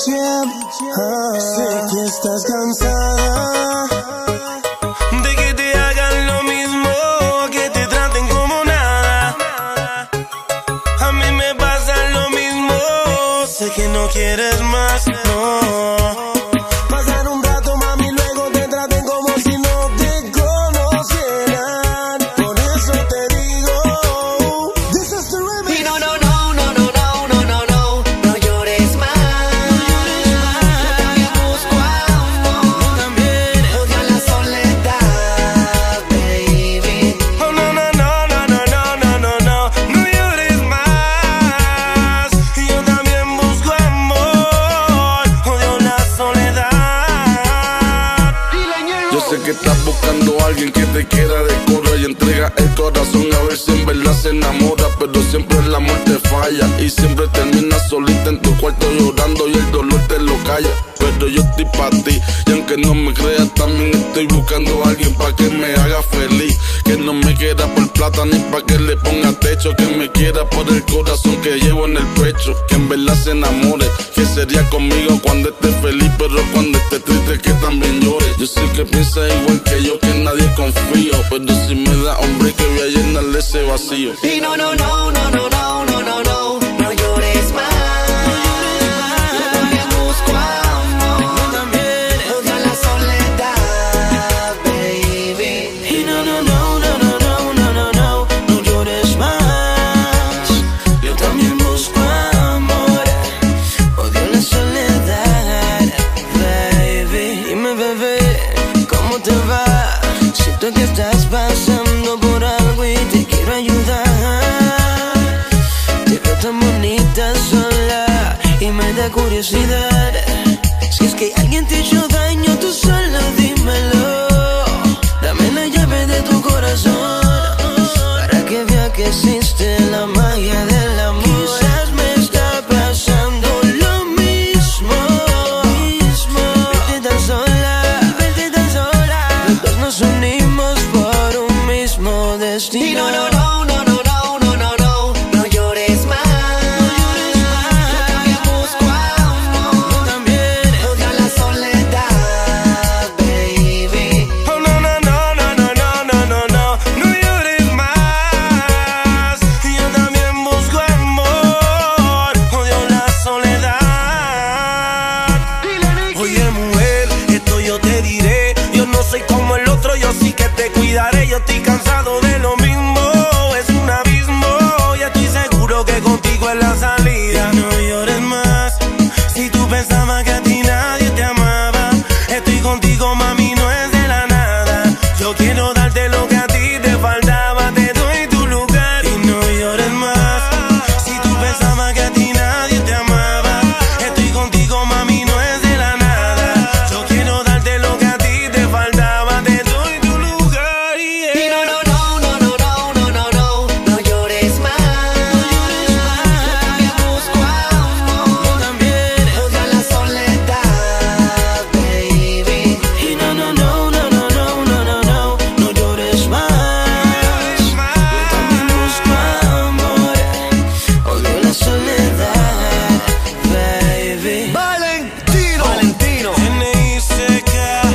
Jam. Sé que estás cansada de que te hagan lo mismo, que te traten como nada. A mí me pasa lo mismo, sé que no quieres más, no. Pasar un rato, mami, luego te traten como si no te conocieran. Por eso te digo, this is the remix. Y no llores más. Yo también busco amor. También Odio la soledad, baby. oh, no llores más. Yo también busco amor, odio la soledad. Yo sé que estás buscando a alguien que te quiera de coro y entrega el corazón a ver si en verdad se enamora, pero siempre el amor te falla y siempre terminas solita en tu cuarto llorando y el dolor te lo calla. Pero yo estoy pa' ti y aunque no me creas también estoy buscando a alguien pa' que me haga feliz, que no me quiera por plata ni pa' que le ponga techo, que me quiera por el corazón que llevo en el pecho, que en verdad se enamore, que sería conmigo cuando esté feliz, pero cuando esté triste que también llore. Yo sé que piensa igual que yo, que en nadie confío, pero si me da hombre que voy a llenarle ese vacío. Y no llores más. Yo también busco amor. También Odio la soledad, baby. y no llores más. Yo también busco amor, odio la soledad, baby. Dime, bebé, ¿cómo te va? Siento que estás pasando por algo y te quiero ayudar. Te veo tan bonita sola y me da curiosidad. Si es que alguien te hizo daño, tú solo dímelo. Dame la llave de tu corazón para que vea que existe la magia del amor. Quizás me está pasando lo mismo. Verte tan sola, los dos nos unimos por un mismo destino. Y no llores más. Yo también busco amor. También Odio la soledad, baby. oh, no llores más. Yo también busco amor, odio la soledad. Oye, mujer, esto yo te diré. Yo no soy como el otro, yo sí que te cuidaré. Yo estoy cansado de lo mismo, es un abismo. Ya estoy seguro que contigo es la salida. Y no llores más, si tú pensabas que a ti nadie te amaba. Estoy contigo, mami, no es de la nada. Yo quiero darte lo que a ti te faltaba, te doy tu lugar. Y no llores más, si tú pensabas que a ti nadie te amaba. Estoy contigo, mami, no es de la nada. Yo quiero darte lo que a ti te faltaba, te doy tu lugar. Yeah. Y no llores más. Yo también busco amor. También Odio la soledad, baby. y no llores más. Yo también busco amor, odio la soledad, baby. Valentino. N.I.C.K.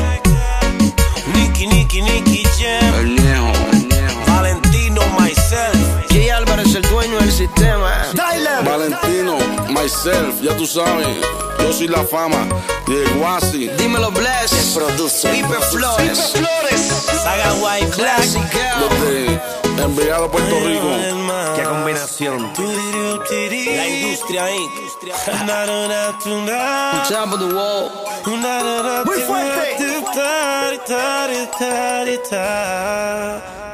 Nicky Jam. El viejo. Valentino, myself. Jay Álvarez, el dueño del sistema. Valentino, myself, ya tú sabes, yo soy la fama, Diego Así. Dímelo, Bless. Produce. Pipe Flores. Saga White Classic. Desde Envigado a Puerto Rico. Qué combinación. La industria Inc. Top of the wall. Muy fuerte. fuerte.